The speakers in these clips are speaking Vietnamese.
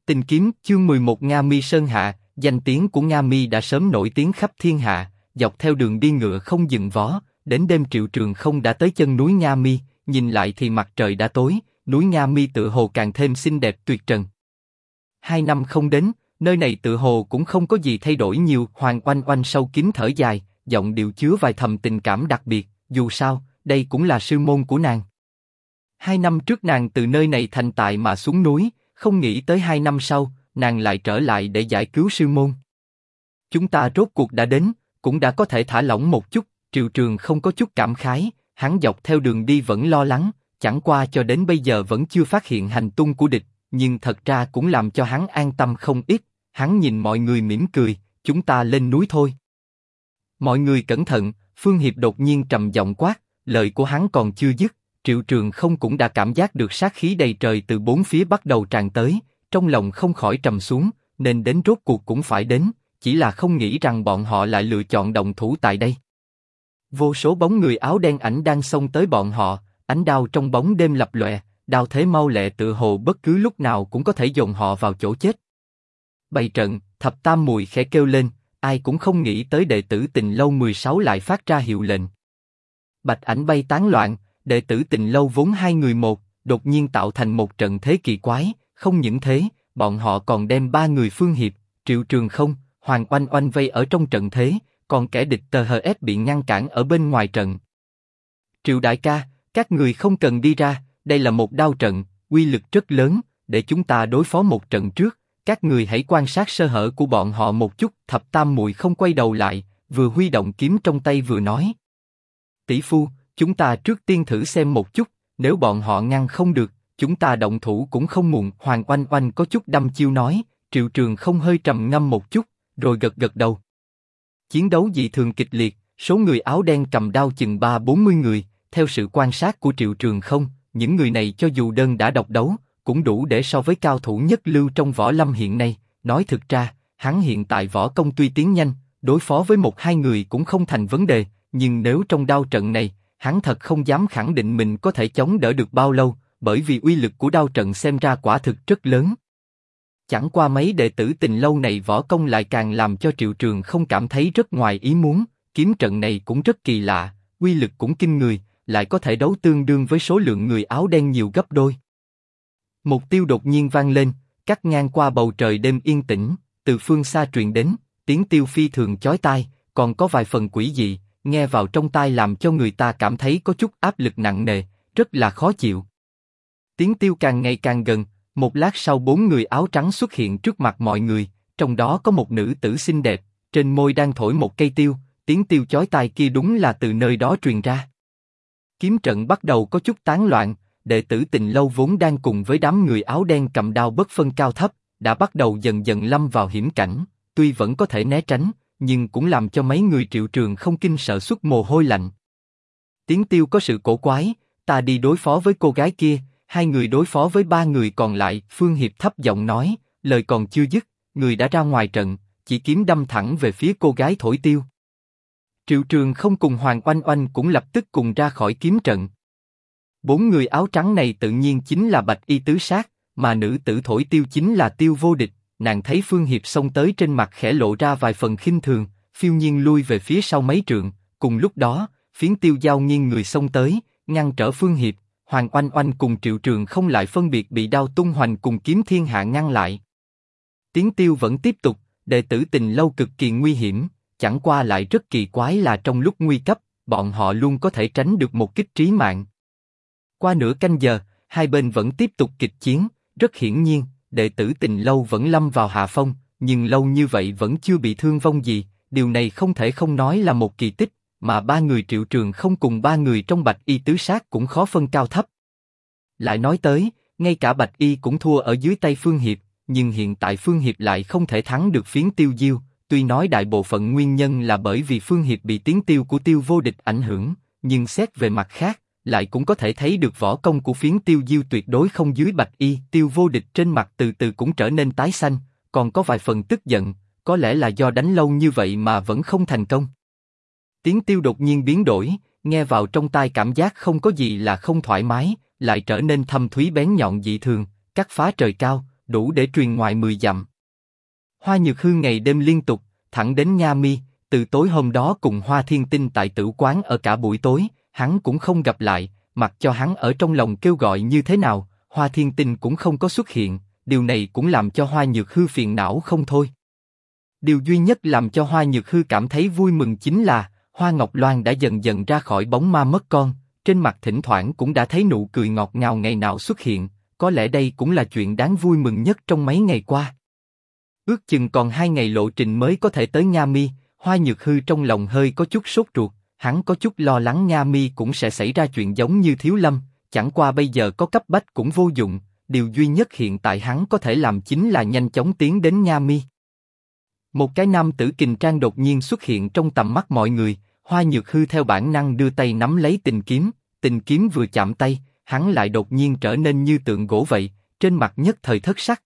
Tình kiếm chương 11 Nga Mi Sơn Hạ, danh tiếng của Nga Mi đã sớm nổi tiếng khắp thiên hạ, dọc theo đường đi ngựa không dừng vó, đến đêm Triệu Trường Không đã tới chân núi Nga Mi, nhìn lại thì mặt trời đã tối, núi Nga Mi tựa hồ càng thêm xinh đẹp tuyệt trần. 2 năm không đến, nơi này tựa hồ cũng không có gì thay đổi nhiều. Hoàng Oanh Oanh sâu kín thở dài, giọng điệu chứa vài thầm tình cảm đặc biệt, dù sao, đây cũng là sư môn của nàng. 2 năm trước nàng từ nơi này thành tài mà xuống núi, không nghĩ tới 2 năm sau, nàng lại trở lại để giải cứu sư môn. Chúng ta rốt cuộc đã đến, cũng đã có thể thả lỏng một chút. Triệu Trường không có chút cảm khái, hắn dọc theo đường đi vẫn lo lắng, chẳng qua cho đến bây giờ vẫn chưa phát hiện hành tung của địch, nhưng thật ra cũng làm cho hắn an tâm không ít. Hắn nhìn mọi người mỉm cười, chúng ta lên núi thôi. Mọi người cẩn thận. Phương Hiệp đột nhiên trầm giọng quát, lời của hắn còn chưa dứt, Triệu Trường không cũng đã cảm giác được sát khí đầy trời từ bốn phía bắt đầu tràn tới, trong lòng không khỏi trầm xuống, nên đến rốt cuộc cũng phải đến, chỉ là không nghĩ rằng bọn họ lại lựa chọn động thủ tại đây. Vô số bóng người áo đen ảnh đang xông tới bọn họ, ánh đao trong bóng đêm lập lòe, đao thế mau lẹ tựa hồ bất cứ lúc nào cũng có thể dồn họ vào chỗ chết. Bày trận, Thập Tam Muội khẽ kêu lên, ai cũng không nghĩ tới đệ tử Tình Lâu 16 lại phát ra hiệu lệnh. Bạch ảnh bay tán loạn, đệ tử Tình Lâu vốn 2 người một, đột nhiên tạo thành một trận thế kỳ quái. Không những thế, bọn họ còn đem 3 người Phương Hiệp, Triệu Trường Không, Hoàng Oanh Oanh vây ở trong trận thế, còn kẻ địch tờ hờ ép bị ngăn cản ở bên ngoài trận. Triệu đại ca, các người không cần đi ra, đây là một đao trận, uy lực rất lớn, để chúng ta đối phó một trận trước. Các người hãy quan sát sơ hở của bọn họ một chút. Thập Tam Muội không quay đầu lại, vừa huy động kiếm trong tay vừa nói: tỷ phu, chúng ta trước tiên thử xem một chút, nếu bọn họ ngăn không được, chúng ta động thủ cũng không muộn. Hoàng Oanh Oanh có chút đăm chiêu nói. Triệu Trường không hơi trầm ngâm một chút, rồi gật gật đầu. Chiến đấu dị thường kịch liệt, số người áo đen cầm đao chừng 30-40 người. Theo sự quan sát của Triệu Trường không, những người này cho dù đơn đã độc đấu, cũng đủ để so với cao thủ nhất lưu trong võ lâm hiện nay. Nói thực ra, hắn hiện tại võ công tuy tiến nhanh, đối phó với 1-2 người cũng không thành vấn đề, nhưng nếu trong đao trận này, hắn thật không dám khẳng định mình có thể chống đỡ được bao lâu, bởi vì uy lực của đao trận xem ra quả thực rất lớn. Chẳng qua mấy đệ tử Tình Lâu này võ công lại càng làm cho Triệu Trường không cảm thấy rất ngoài ý muốn. Kiếm trận này cũng rất kỳ lạ, uy lực cũng kinh người, lại có thể đấu tương đương với số lượng người áo đen nhiều gấp đôi. Mục tiêu đột nhiên vang lên, cắt ngang qua bầu trời đêm yên tĩnh, từ phương xa truyền đến, tiếng tiêu phi thường chói tai, còn có vài phần quỷ dị, nghe vào trong tai làm cho người ta cảm thấy có chút áp lực nặng nề, rất là khó chịu. Tiếng tiêu càng ngày càng gần, một lát sau 4 người áo trắng xuất hiện trước mặt mọi người, trong đó có một nữ tử xinh đẹp, trên môi đang thổi một cây tiêu, tiếng tiêu chói tai kia đúng là từ nơi đó truyền ra. Kiếm trận bắt đầu có chút tán loạn, đệ tử Tình Lâu vốn đang cùng với đám người áo đen cầm đao bất phân cao thấp, đã bắt đầu dần dần lâm vào hiểm cảnh, tuy vẫn có thể né tránh, nhưng cũng làm cho mấy người Triệu Trường không kinh sợ xuất mồ hôi lạnh. Tiếng tiêu có sự cổ quái, ta đi đối phó với cô gái kia, 2 người đối phó với 3 người còn lại. Phương Hiệp thấp giọng nói, lời còn chưa dứt, người đã ra ngoài trận, chỉ kiếm đâm thẳng về phía cô gái thổi tiêu. Triệu Trường không cùng Hoàng Oanh Oanh cũng lập tức cùng ra khỏi kiếm trận. 4 người áo trắng này tự nhiên chính là Bạch Y Tứ Sát, mà nữ tử thổi tiêu chính là Tiêu Vô Địch. Nàng thấy Phương Hiệp xông tới trên mặt khẽ lộ ra vài phần khinh thường, phiêu nhiên lui về phía sau mấy trượng. Cùng lúc đó, phiến tiêu dao nghiêng người xông tới, ngăn trở Phương Hiệp. Hoàng Oanh Oanh cùng Triệu Trường không lại phân biệt bị đao tung hoành cùng kiếm thiên hạ ngăn lại. Tiếng tiêu vẫn tiếp tục, đệ tử Tình Lâu cực kỳ nguy hiểm, chẳng qua lại rất kỳ quái là trong lúc nguy cấp, bọn họ luôn có thể tránh được một kích trí mạng. Qua nửa canh giờ, hai bên vẫn tiếp tục kịch chiến, rất hiển nhiên, đệ tử Tình Lâu vẫn lâm vào hạ phong, nhưng lâu như vậy vẫn chưa bị thương vong gì, điều này không thể không nói là một kỳ tích, mà 3 người Triệu Trường không cùng 3 người trong Bạch Y Tứ Sát cũng khó phân cao thấp. Lại nói tới, ngay cả Bạch Y cũng thua ở dưới tay Phương Hiệp, nhưng hiện tại Phương Hiệp lại không thể thắng được phiến tiêu diêu, tuy nói đại bộ phận nguyên nhân là bởi vì Phương Hiệp bị tiếng tiêu của Tiêu Vô Địch ảnh hưởng, nhưng xét về mặt khác, lại cũng có thể thấy được võ công của phiến tiêu diêu tuyệt đối không dưới Bạch Y. Tiêu Vô Địch trên mặt từ từ cũng trở nên tái xanh, còn có vài phần tức giận, có lẽ là do đánh lâu như vậy mà vẫn không thành công. Tiếng tiêu đột nhiên biến đổi, nghe vào trong tai cảm giác không có gì là không thoải mái, lại trở nên thâm thúy bén nhọn dị thường, cắt phá trời cao, đủ để truyền ngoại 10 dặm. Hoa Nhược Hư ngày đêm liên tục, thẳng đến Nga Mi, từ tối hôm đó cùng Hoa Thiên Tinh tại tử quán ở cả buổi tối, hắn cũng không gặp lại, mặc cho hắn ở trong lòng kêu gọi như thế nào, Hoa Thiên Tinh cũng không có xuất hiện, điều này cũng làm cho Hoa Nhược Hư phiền não không thôi. Điều duy nhất làm cho Hoa Nhược Hư cảm thấy vui mừng chính là, Hoa Ngọc Loan đã dần dần ra khỏi bóng ma mất con, trên mặt thỉnh thoảng cũng đã thấy nụ cười ngọt ngào ngày nào xuất hiện, có lẽ đây cũng là chuyện đáng vui mừng nhất trong mấy ngày qua. Ước chừng còn 2 ngày lộ trình mới có thể tới Nga Mi, Hoa Nhược Hư trong lòng hơi có chút sốt ruột, hắn có chút lo lắng Nga Mi cũng sẽ xảy ra chuyện giống như Thiếu Lâm, chẳng qua bây giờ có cấp bách cũng vô dụng, điều duy nhất hiện tại hắn có thể làm chính là nhanh chóng tiến đến Nga Mi. Một cái nam tử kình trang đột nhiên xuất hiện trong tầm mắt mọi người, Hoa Nhược Hư theo bản năng đưa tay nắm lấy tình kiếm vừa chạm tay, hắn lại đột nhiên trở nên như tượng gỗ vậy, trên mặt nhất thời thất sắc.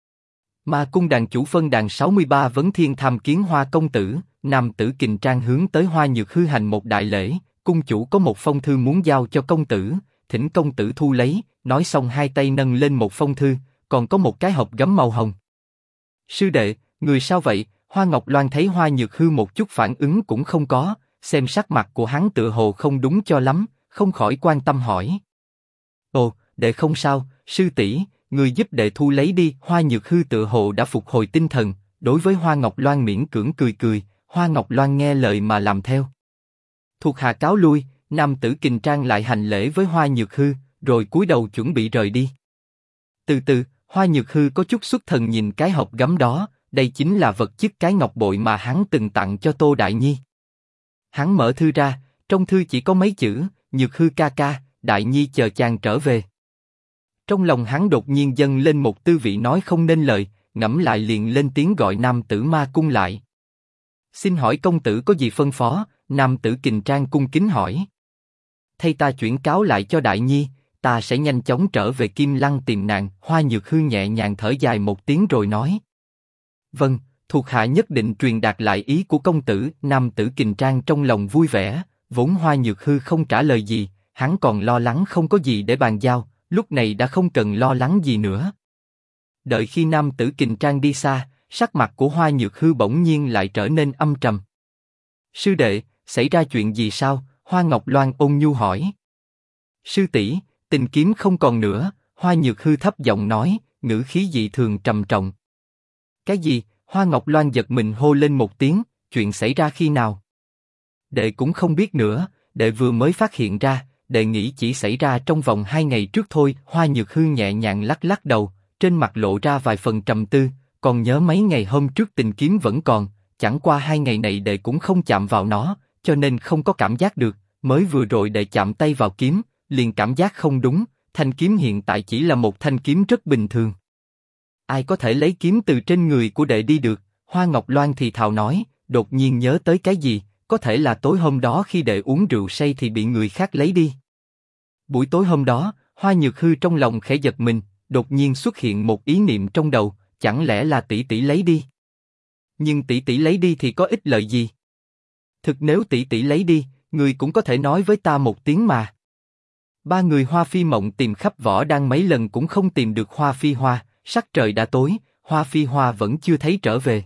Ma cung đàn chủ phân đàn 63 vấn thiên tham kiến Hoa công tử, nam tử kình trang hướng tới Hoa Nhược Hư hành một đại lễ, cung chủ có một phong thư muốn giao cho công tử, thỉnh công tử thu lấy, nói xong hai tay nâng lên một phong thư, còn có một cái hộp gấm màu hồng. Sư đệ, người sao vậy? Hoa Ngọc Loan thấy Hoa Nhược Hư một chút phản ứng cũng không có, xem sắc mặt của hắn tựa hồ không đúng cho lắm, không khỏi quan tâm hỏi. Ồ, đệ không sao, sư tỷ, người giúp đệ thu lấy đi. Hoa Nhược Hư tựa hồ đã phục hồi tinh thần, đối với Hoa Ngọc Loan miễn cưỡng cười cười, Hoa Ngọc Loan nghe lời mà làm theo. Thuộc hạ cáo lui, nam tử kình trang lại hành lễ với Hoa Nhược Hư, rồi cúi đầu chuẩn bị rời đi. Từ từ, Hoa Nhược Hư có chút xuất thần nhìn cái hộp gấm đó, đây chính là vật chiếc cái ngọc bội mà hắn từng tặng cho Tô Đại Nhi. Hắn mở thư ra, trong thư chỉ có mấy chữ, Nhược Hư ca ca, Đại Nhi chờ chàng trở về. Trong lòng hắn đột nhiên dâng lên một tư vị nói không nên lời, ngẫm lại liền lên tiếng gọi nam tử ma cung lại. Xin hỏi công tử có gì phân phó? Nam tử kình trang cung kính hỏi. Thay ta chuyển cáo lại cho Đại Nhi, ta sẽ nhanh chóng trở về Kim Lăng tìm nàng. Hoa Nhược Hư nhẹ nhàng thở dài một tiếng rồi nói. Vâng, thuộc hạ nhất định truyền đạt lại ý của công tử. Nam tử kình trang trong lòng vui vẻ, vốn Hoa Nhược Hư không trả lời gì, hắn còn lo lắng không có gì để bàn giao, lúc này đã không cần lo lắng gì nữa. Đợi khi nam tử kình trang đi xa, sắc mặt của Hoa Nhược Hư bỗng nhiên lại trở nên âm trầm. Sư đệ, xảy ra chuyện gì sao? Hoa Ngọc Loan ôn nhu hỏi. Sư tỷ, tình kiếm không còn nữa. Hoa Nhược Hư thấp giọng nói, ngữ khí dị thường trầm trọng. Cái gì? Hoa Ngọc Loan giật mình hô lên một tiếng, chuyện xảy ra khi nào? Đệ cũng không biết nữa, đệ vừa mới phát hiện ra, đệ nghĩ chỉ xảy ra trong vòng 2 ngày trước thôi. Hoa Nhược Hư nhẹ nhàng lắc lắc đầu, trên mặt lộ ra vài phần trầm tư, còn nhớ mấy ngày hôm trước tình kiếm vẫn còn, chẳng qua 2 ngày này đệ cũng không chạm vào nó, cho nên không có cảm giác được, mới vừa rồi đệ chạm tay vào kiếm, liền cảm giác không đúng, thanh kiếm hiện tại chỉ là một thanh kiếm rất bình thường. Ai có thể lấy kiếm từ trên người của đệ đi được? Hoa Ngọc Loan thì thào nói, đột nhiên nhớ tới cái gì, có thể là tối hôm đó khi đệ uống rượu say thì bị người khác lấy đi. Buổi tối hôm đó, Hoa Nhược Hư trong lòng khẽ giật mình, đột nhiên xuất hiện một ý niệm trong đầu, chẳng lẽ là tỷ tỷ lấy đi? Nhưng tỷ tỷ lấy đi thì có ích lợi gì? Thực nếu tỷ tỷ lấy đi, người cũng có thể nói với ta một tiếng mà. Ba người Hoa Phi Mộng tìm khắp Võ Đăng mấy lần cũng không tìm được Hoa Phi Hoa, sắc trời đã tối, Hoa Phi Hoa vẫn chưa thấy trở về.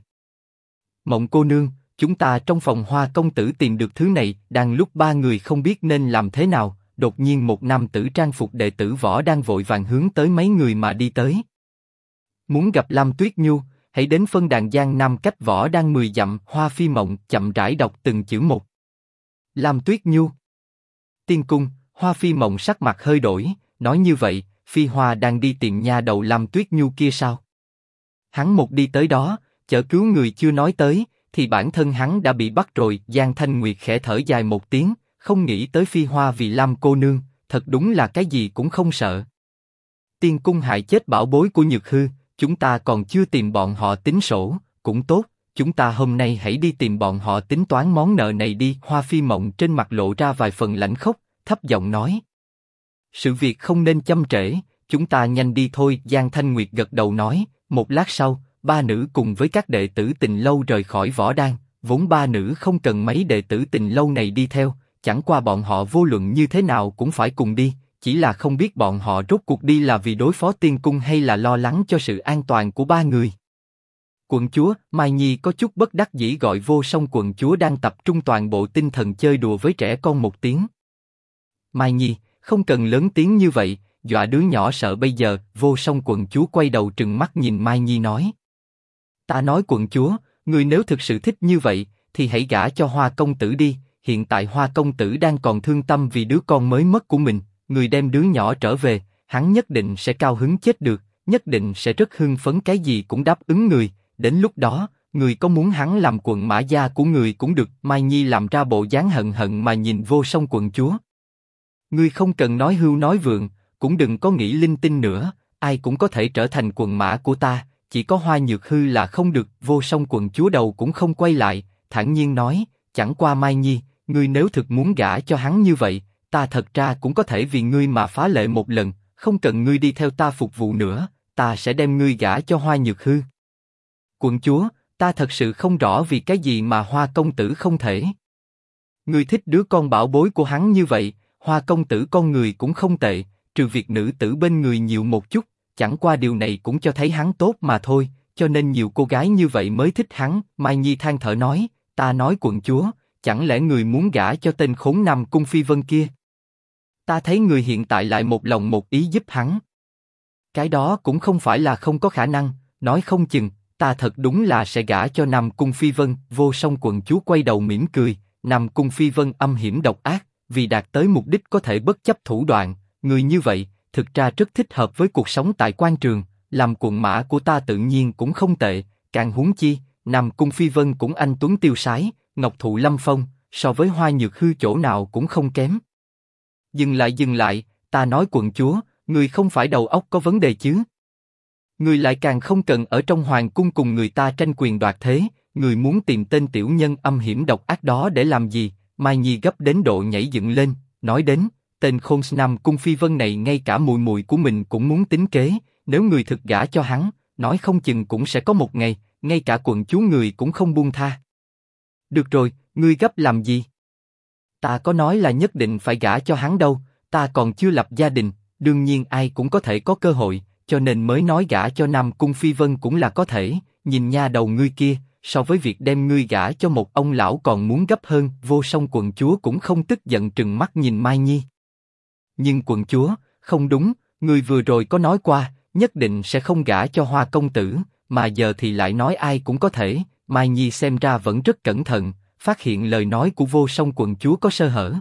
Mộng cô nương, chúng ta trong phòng Hoa công tử tìm được thứ này. Đang lúc ba người không biết nên làm thế nào, đột nhiên một nam tử trang phục đệ tử Võ Đăng vội vàng hướng tới mấy người mà đi tới. Muốn gặp Lam Tuyết Nhu, hãy đến phân đàn Giang Nam cách Võ Đăng 10 dặm. Hoa Phi Mộng chậm rãi đọc từng chữ một. Lam Tuyết Nhu. Tiên cung. Hoa Phi Mộng sắc mặt hơi đổi, nói như vậy, Phi Hoa đang đi tìm nha đầu Lam Tuyết Nhu kia sao? Hắn một đi tới đó, chở cứu người chưa nói tới, thì bản thân hắn đã bị bắt rồi. Giang Thanh Nguyệt khẽ thở dài một tiếng, không nghĩ tới Phi Hoa vì Lam cô nương, thật đúng là cái gì cũng không sợ. Tiên cung hại chết bảo bối của Nhược Hư, chúng ta còn chưa tìm bọn họ tính sổ, cũng tốt, chúng ta hôm nay hãy đi tìm bọn họ tính toán món nợ này đi. Hoa Phi Mộng trên mặt lộ ra vài phần lãnh khốc, thấp giọng nói. Sự việc không nên chậm trễ, chúng ta nhanh đi thôi. Giang Thanh Nguyệt gật đầu nói. Một lát sau, ba nữ cùng với các đệ tử Tình Lâu rời khỏi Võ Đăng. Vốn ba nữ không cần mấy đệ tử Tình Lâu này đi theo, chẳng qua bọn họ vô luận như thế nào cũng phải cùng đi, chỉ là không biết bọn họ rốt cuộc đi là vì đối phó tiên cung hay là lo lắng cho sự an toàn của ba người. Quận chúa, Mai Nhi có chút bất đắc dĩ gọi Vô Song quận chúa đang tập trung toàn bộ tinh thần chơi đùa với trẻ con một tiếng. Mai Nhi, không cần lớn tiếng như vậy, dọa đứa nhỏ sợ bây giờ. Vô Song quận chúa quay đầu trừng mắt nhìn Mai Nhi nói. Ta nói quận chúa, người nếu thực sự thích như vậy, thì hãy gả cho Hoa công tử đi. Hiện tại Hoa công tử đang còn thương tâm vì đứa con mới mất của mình, người đem đứa nhỏ trở về, hắn nhất định sẽ cao hứng chết được, nhất định sẽ rất hưng phấn, cái gì cũng đáp ứng người. Đến lúc đó, người có muốn hắn làm quận mã gia của người cũng được. Mai Nhi làm ra bộ dáng hận hận mà nhìn Vô Song quận chúa. Ngươi không cần nói hưu nói vượng, cũng đừng có nghĩ linh tinh nữa, ai cũng có thể trở thành quận mã của ta, chỉ có Hoa Nhược Hư là không được. Vô Song quận chúa đầu cũng không quay lại, thản nhiên nói, chẳng qua Mai Nhi, ngươi nếu thực muốn gả cho hắn như vậy, ta thật ra cũng có thể vì ngươi mà phá lệ một lần, không cần ngươi đi theo ta phục vụ nữa, ta sẽ đem ngươi gả cho Hoa Nhược Hư. Quận chúa, ta thật sự không rõ vì cái gì mà Hoa công tử không thể. Ngươi thích đứa con bảo bối của hắn như vậy, Hoa công tử con người cũng không tệ, trừ việc nữ tử bên người nhiều một chút, chẳng qua điều này cũng cho thấy hắn tốt mà thôi, cho nên nhiều cô gái như vậy mới thích hắn. Mai Nhi than thở nói, ta nói quận chúa, chẳng lẽ người muốn gả cho tên khốn Nam Cung Phi Vân kia? Ta thấy người hiện tại lại một lòng một ý giúp hắn. Cái đó cũng không phải là không có khả năng, nói không chừng, ta thật đúng là sẽ gả cho Nam Cung Phi Vân. Vô Song quận chúa quay đầu mỉm cười, Nam Cung Phi Vân âm hiểm độc ác, vì đạt tới mục đích có thể bất chấp thủ đoạn, người như vậy, thực ra rất thích hợp với cuộc sống tại quan trường, làm quận mã của ta tự nhiên cũng không tệ, càng huống chi, Nam Cung Phi Vân cũng anh tuấn tiêu sái, ngọc thụ lâm phong, so với Hoa Nhược Hư chỗ nào cũng không kém. Dừng lại, ta nói quận chúa, người không phải đầu óc có vấn đề chứ? Người lại càng không cần ở trong hoàng cung cùng người ta tranh quyền đoạt thế, người muốn tìm tên tiểu nhân âm hiểm độc ác đó để làm gì? Mai Nhi gấp đến độ nhảy dựng lên, nói đến, tên khôn Nam Cung Phi Vân này ngay cả mùi mùi của mình cũng muốn tính kế, nếu người thực gả cho hắn, nói không chừng cũng sẽ có một ngày, ngay cả quận chúa người cũng không buông tha. Được rồi, ngươi gấp làm gì? Ta có nói là nhất định phải gả cho hắn đâu, ta còn chưa lập gia đình, đương nhiên ai cũng có thể có cơ hội, cho nên mới nói gả cho Nam Cung Phi Vân cũng là có thể. Nhìn nha đầu ngươi kia, so với việc đem ngươi gả cho một ông lão còn muốn gấp hơn. Vô Song quận chúa cũng không tức giận trừng mắt nhìn Mai Nhi. Nhưng quận chúa, không đúng, ngươi vừa rồi có nói qua, nhất định sẽ không gả cho Hoa công tử, mà giờ thì lại nói ai cũng có thể. Mai Nhi xem ra vẫn rất cẩn thận, phát hiện lời nói của Vô Song quận chúa có sơ hở.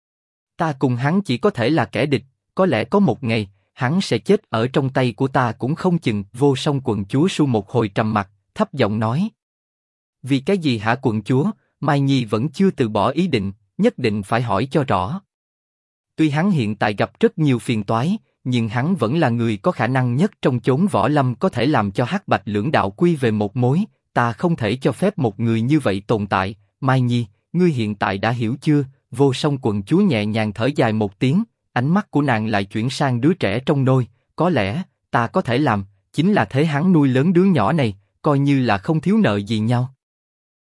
Ta cùng hắn chỉ có thể là kẻ địch, có lẽ có một ngày, hắn sẽ chết ở trong tay của ta cũng không chừng. Vô Song quận chúa su một hồi trầm mặc, thấp giọng nói. Vì cái gì hả quận chúa? Mai Nhi vẫn chưa từ bỏ ý định, nhất định phải hỏi cho rõ. Tuy hắn hiện tại gặp rất nhiều phiền toái, nhưng hắn vẫn là người có khả năng nhất trong chốn võ lâm có thể làm cho Hắc Bạch lưỡng đạo quy về một mối. Ta không thể cho phép một người như vậy tồn tại. Mai Nhi, ngươi hiện tại đã hiểu chưa? Vô Song quận chúa nhẹ nhàng thở dài một tiếng, ánh mắt của nàng lại chuyển sang đứa trẻ trong nôi. Có lẽ ta có thể làm, chính là thế hắn nuôi lớn đứa nhỏ này, coi như là không thiếu nợ gì nhau.